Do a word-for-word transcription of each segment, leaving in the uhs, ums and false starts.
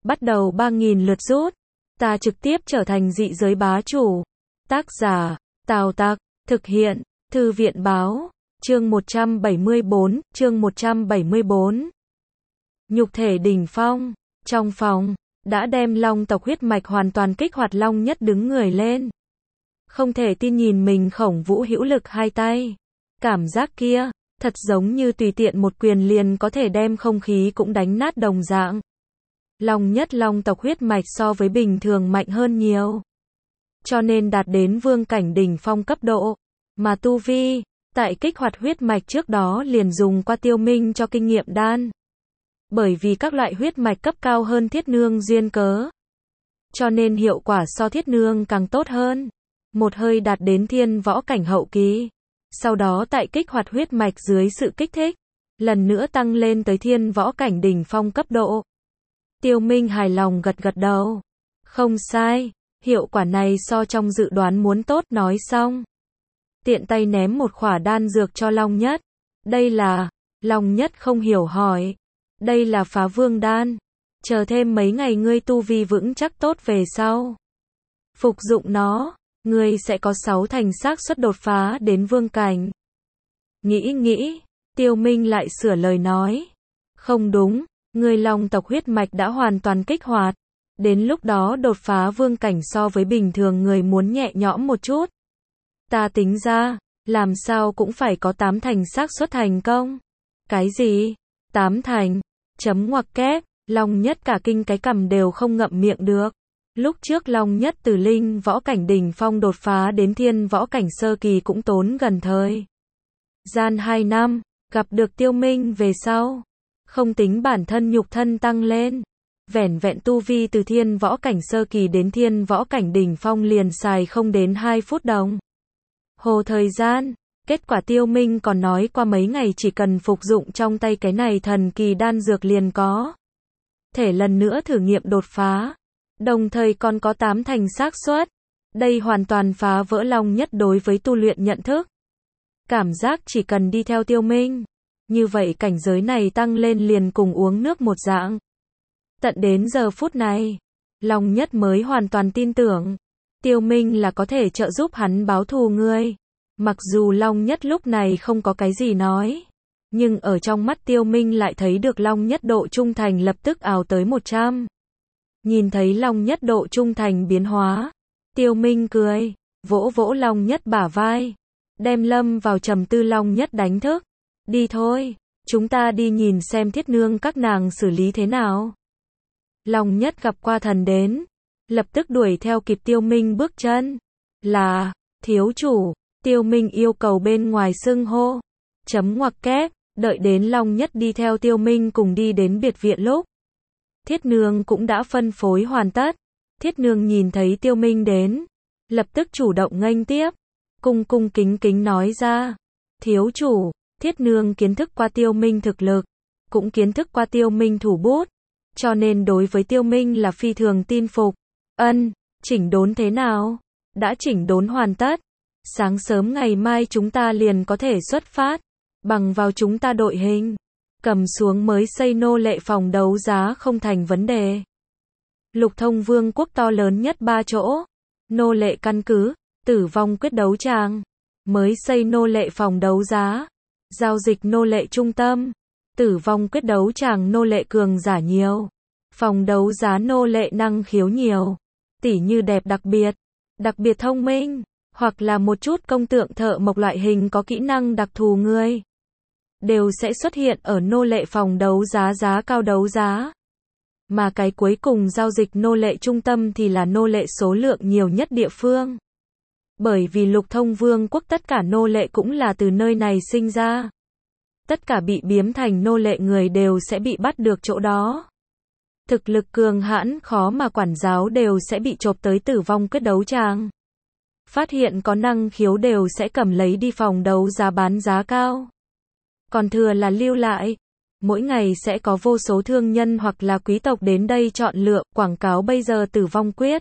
bắt đầu ba nghìn lượt rút. Ta trực tiếp trở thành dị giới bá chủ. Tác giả, Tào Tặc, thực hiện, Thư viện báo, chương một trăm bảy mươi bốn, chương một trăm bảy mươi bốn. Nhục thể đỉnh phong, trong phòng, đã đem long tộc huyết mạch hoàn toàn kích hoạt. Long Nhất đứng người lên. Không thể tin nhìn mình khổng vũ hữu lực hai tay. Cảm giác kia, thật giống như tùy tiện một quyền liền có thể đem không khí cũng đánh nát đồng dạng. Long Nhất long tộc huyết mạch so với bình thường mạnh hơn nhiều. Cho nên đạt đến vương cảnh đỉnh phong cấp độ. Mà tu vi, tại kích hoạt huyết mạch trước đó liền dùng qua tiêu minh cho kinh nghiệm đan. Bởi vì các loại huyết mạch cấp cao hơn thiết nương duyên cớ. Cho nên hiệu quả so thiết nương càng tốt hơn. Một hơi đạt đến thiên võ cảnh hậu kỳ. Sau đó tại kích hoạt huyết mạch dưới sự kích thích, lần nữa tăng lên tới thiên võ cảnh đỉnh phong cấp độ. Tiêu Minh hài lòng gật gật đầu. Không sai, hiệu quả này so trong dự đoán muốn tốt. Nói xong, tiện tay ném một khỏa đan dược cho Long Nhất. Đây là, Long Nhất không hiểu hỏi. Đây là phá vương đan. Chờ thêm mấy ngày ngươi tu vi vững chắc tốt về sau. Phục dụng nó, ngươi sẽ có sáu thành xác suất đột phá đến vương cảnh. Nghĩ nghĩ, Tiêu Minh lại sửa lời nói. Không đúng, ngươi long tộc huyết mạch đã hoàn toàn kích hoạt. Đến lúc đó đột phá vương cảnh so với bình thường người muốn nhẹ nhõm một chút. Ta tính ra, làm sao cũng phải có tám thành xác suất thành công. Cái gì? tám thành? Chấm ngoặc kép, Long Nhất cả kinh cái cằm đều không ngậm miệng được. Lúc trước Long Nhất từ linh võ cảnh đỉnh phong đột phá đến thiên võ cảnh sơ kỳ cũng tốn gần thời gian hai năm, gặp được Tiêu Minh về sau, không tính bản thân nhục thân tăng lên, vẻn vẹn tu vi từ thiên võ cảnh sơ kỳ đến thiên võ cảnh đỉnh phong liền xài không đến hai phút đồng hồ thời gian. Kết quả Tiêu Minh còn nói qua mấy ngày chỉ cần phục dụng trong tay cái này thần kỳ đan dược liền có thể lần nữa thử nghiệm đột phá. Đồng thời còn có tám thành xác suất. Đây hoàn toàn phá vỡ Long Nhất đối với tu luyện nhận thức. Cảm giác chỉ cần đi theo Tiêu Minh, như vậy cảnh giới này tăng lên liền cùng uống nước một dạng. Tận đến giờ phút này, Long Nhất mới hoàn toàn tin tưởng Tiêu Minh là có thể trợ giúp hắn báo thù ngươi. Mặc dù Long Nhất lúc này không có cái gì nói, nhưng ở trong mắt Tiêu Minh lại thấy được Long Nhất độ trung thành lập tức ào tới một trăm. Nhìn thấy Long Nhất độ trung thành biến hóa, Tiêu Minh cười, vỗ vỗ Long Nhất bả vai, đem lâm vào trầm tư Long Nhất đánh thức. Đi thôi, chúng ta đi nhìn xem thiết nương các nàng xử lý thế nào. Long Nhất gặp qua thần đến, lập tức đuổi theo kịp Tiêu Minh bước chân. Là, thiếu chủ, Tiêu Minh yêu cầu bên ngoài xưng hô. Chấm ngoặc kép, đợi đến Long Nhất đi theo Tiêu Minh cùng đi đến biệt viện lúc. Thiết nương cũng đã phân phối hoàn tất. Thiết nương nhìn thấy Tiêu Minh đến, lập tức chủ động nghênh tiếp, cung cung kính kính nói ra. Thiếu chủ, thiết nương kiến thức qua Tiêu Minh thực lực, cũng kiến thức qua Tiêu Minh thủ bút, cho nên đối với Tiêu Minh là phi thường tin phục. Ân, chỉnh đốn thế nào? Đã chỉnh đốn hoàn tất. Sáng sớm ngày mai chúng ta liền có thể xuất phát, bằng vào chúng ta đội hình. Cầm xuống mới xây nô lệ phòng đấu giá không thành vấn đề. Lục Thông Vương quốc to lớn nhất ba chỗ. Nô lệ căn cứ, tử vong quyết đấu tràng. Mới xây nô lệ phòng đấu giá. Giao dịch nô lệ trung tâm. Tử vong quyết đấu tràng nô lệ cường giả nhiều. Phòng đấu giá nô lệ năng khiếu nhiều. Tỉ như đẹp đặc biệt, đặc biệt thông minh, hoặc là một chút công tượng thợ mộc loại hình có kỹ năng đặc thù người. Đều sẽ xuất hiện ở nô lệ phòng đấu giá giá cao đấu giá. Mà cái cuối cùng giao dịch nô lệ trung tâm thì là nô lệ số lượng nhiều nhất địa phương. Bởi vì Lục Thông Vương quốc tất cả nô lệ cũng là từ nơi này sinh ra. Tất cả bị biếm thành nô lệ người đều sẽ bị bắt được chỗ đó. Thực lực cường hãn khó mà quản giáo đều sẽ bị chộp tới tử vong quyết đấu tràng. Phát hiện có năng khiếu đều sẽ cầm lấy đi phòng đấu giá bán giá cao. Còn thừa là lưu lại. Mỗi ngày sẽ có vô số thương nhân hoặc là quý tộc đến đây chọn lựa, quảng cáo bây giờ tử vong quyết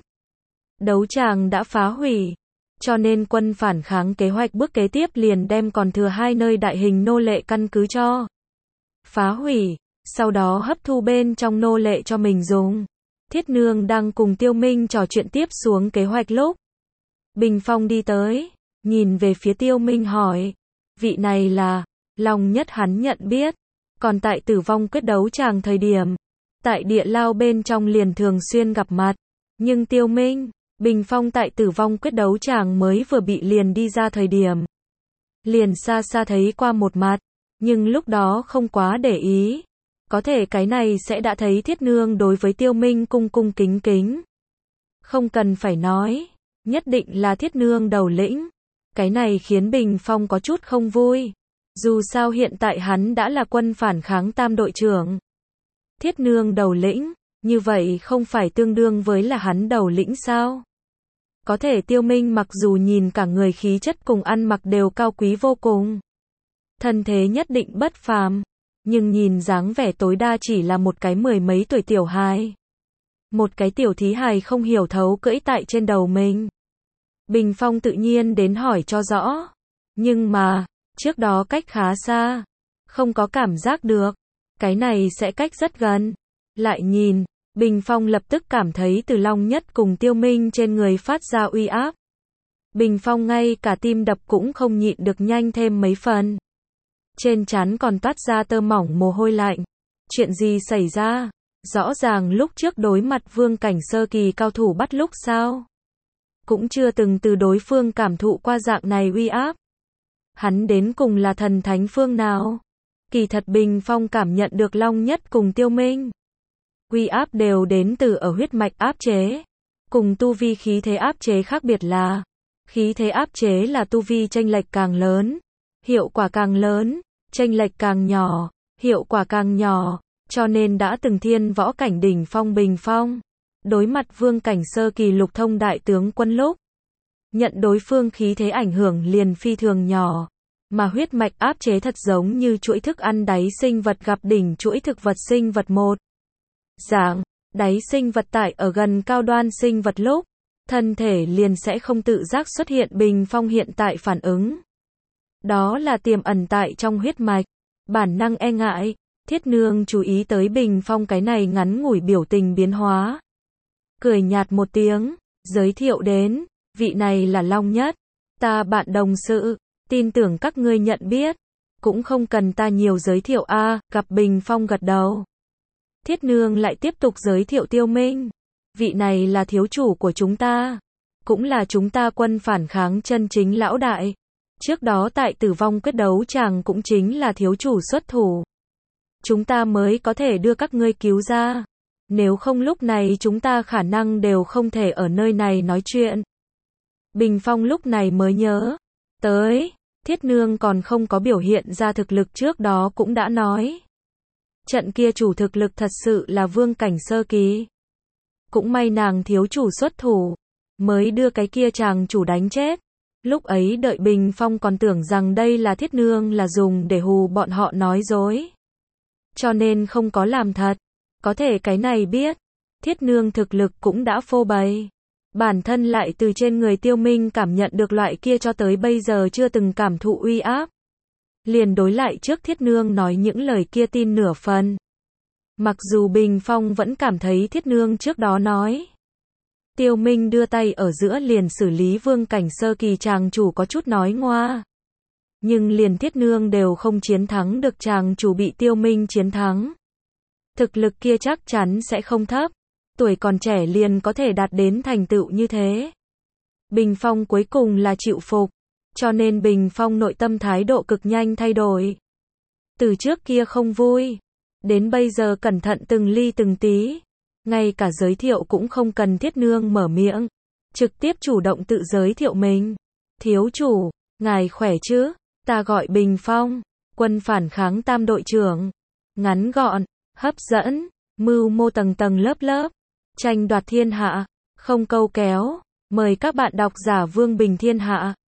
đấu tràng đã phá hủy. Cho nên quân phản kháng kế hoạch bước kế tiếp liền đem còn thừa hai nơi đại hình nô lệ căn cứ cho phá hủy, sau đó hấp thu bên trong nô lệ cho mình dùng. Thiết Nương đang cùng Tiêu Minh trò chuyện tiếp xuống kế hoạch lúc Bình Phong đi tới, nhìn về phía Tiêu Minh hỏi, vị này là, Long Nhất hắn nhận biết, còn tại Tử Vong quyết đấu tràng thời điểm, tại địa lao bên trong liền thường xuyên gặp mặt, nhưng Tiêu Minh, Bình Phong tại Tử Vong quyết đấu tràng mới vừa bị liền đi ra thời điểm, liền xa xa thấy qua một mặt, nhưng lúc đó không quá để ý, có thể cái này sẽ đã thấy Thiết Nương đối với Tiêu Minh cung cung kính kính. Không cần phải nói, nhất định là Thiết Nương đầu lĩnh. Cái này khiến Bình Phong có chút không vui. Dù sao hiện tại hắn đã là quân phản kháng tam đội trưởng. Thiết Nương đầu lĩnh, như vậy không phải tương đương với là hắn đầu lĩnh sao? Có thể Tiêu Minh mặc dù nhìn cả người khí chất cùng ăn mặc đều cao quý vô cùng. Thân thế nhất định bất phàm, nhưng nhìn dáng vẻ tối đa chỉ là một cái mười mấy tuổi tiểu hài. Một cái tiểu thí hài không hiểu thấu cưỡi tại trên đầu mình. Bình Phong tự nhiên đến hỏi cho rõ. Nhưng mà, trước đó cách khá xa. Không có cảm giác được. Cái này sẽ cách rất gần. Lại nhìn, Bình Phong lập tức cảm thấy từ Long Nhất cùng Tiêu Minh trên người phát ra uy áp. Bình Phong ngay cả tim đập cũng không nhịn được nhanh thêm mấy phần. Trên trán còn toát ra tơ mỏng mồ hôi lạnh. Chuyện gì xảy ra? Rõ ràng lúc trước đối mặt vương cảnh sơ kỳ cao thủ bắt lúc sao? Cũng chưa từng từ đối phương cảm thụ qua dạng này uy áp. Hắn đến cùng là thần thánh phương nào? Kỳ thật Bình Phong cảm nhận được Long Nhất cùng Tiêu Minh. Uy áp đều đến từ ở huyết mạch áp chế. Cùng tu vi khí thế áp chế khác biệt là, khí thế áp chế là tu vi chênh lệch càng lớn, hiệu quả càng lớn, chênh lệch càng nhỏ, hiệu quả càng nhỏ, cho nên đã từng thiên võ cảnh đỉnh phong Bình Phong. Đối mặt vương cảnh sơ kỳ lục thông đại tướng quân lúc, nhận đối phương khí thế ảnh hưởng liền phi thường nhỏ, mà huyết mạch áp chế thật giống như chuỗi thức ăn đáy sinh vật gặp đỉnh chuỗi thực vật sinh vật một. Dạng, đáy sinh vật tại ở gần cao đoan sinh vật lúc, thân thể liền sẽ không tự giác xuất hiện Bình Phong hiện tại phản ứng. Đó là tiềm ẩn tại trong huyết mạch, bản năng e ngại. Thiết Nương chú ý tới Bình Phong cái này ngắn ngủi biểu tình biến hóa. Cười nhạt một tiếng, giới thiệu đến, vị này là Long Nhất, ta bạn đồng sự, tin tưởng các ngươi nhận biết, cũng không cần ta nhiều giới thiệu a. À, gặp Bình Phong gật đầu. Thiết Nương lại tiếp tục giới thiệu Tiêu Minh, vị này là thiếu chủ của chúng ta, cũng là chúng ta quân phản kháng chân chính lão đại. Trước đó tại Tử Vong quyết đấu chàng cũng chính là thiếu chủ xuất thủ. Chúng ta mới có thể đưa các ngươi cứu ra. Nếu không lúc này chúng ta khả năng đều không thể ở nơi này nói chuyện. Bình Phong lúc này mới nhớ tới, Thiết Nương còn không có biểu hiện ra thực lực trước đó cũng đã nói. Trận kia chủ thực lực thật sự là vương cảnh sơ kỳ. Cũng may nàng thiếu chủ xuất thủ, mới đưa cái kia chàng chủ đánh chết. Lúc ấy đợi Bình Phong còn tưởng rằng đây là Thiết Nương là dùng để hù bọn họ nói dối. Cho nên không có làm thật. Có thể cái này biết, Thiết Nương thực lực cũng đã phô bày. Bản thân lại từ trên người Tiêu Minh cảm nhận được loại kia cho tới bây giờ chưa từng cảm thụ uy áp. Liền đối lại trước Thiết Nương nói những lời kia tin nửa phần. Mặc dù Bình Phong vẫn cảm thấy Thiết Nương trước đó nói. Tiêu Minh đưa tay ở giữa liền xử lý vương cảnh sơ kỳ chàng chủ có chút nói ngoa. Nhưng liền Thiết Nương đều không chiến thắng được chàng chủ bị Tiêu Minh chiến thắng. Thực lực kia chắc chắn sẽ không thấp. Tuổi còn trẻ liền có thể đạt đến thành tựu như thế. Bình Phong cuối cùng là chịu phục. Cho nên Bình Phong nội tâm thái độ cực nhanh thay đổi. Từ trước kia không vui. Đến bây giờ cẩn thận từng ly từng tí. Ngay cả giới thiệu cũng không cần Thiết Nương mở miệng. Trực tiếp chủ động tự giới thiệu mình. Thiếu chủ, ngài khỏe chứ? Ta gọi Bình Phong. Quân phản kháng tam đội trưởng. Ngắn gọn, hấp dẫn, mưu mô tầng tầng lớp lớp. Tranh đoạt thiên hạ, không câu kéo. Mời các bạn đọc giả Vương Bình Thiên Hạ.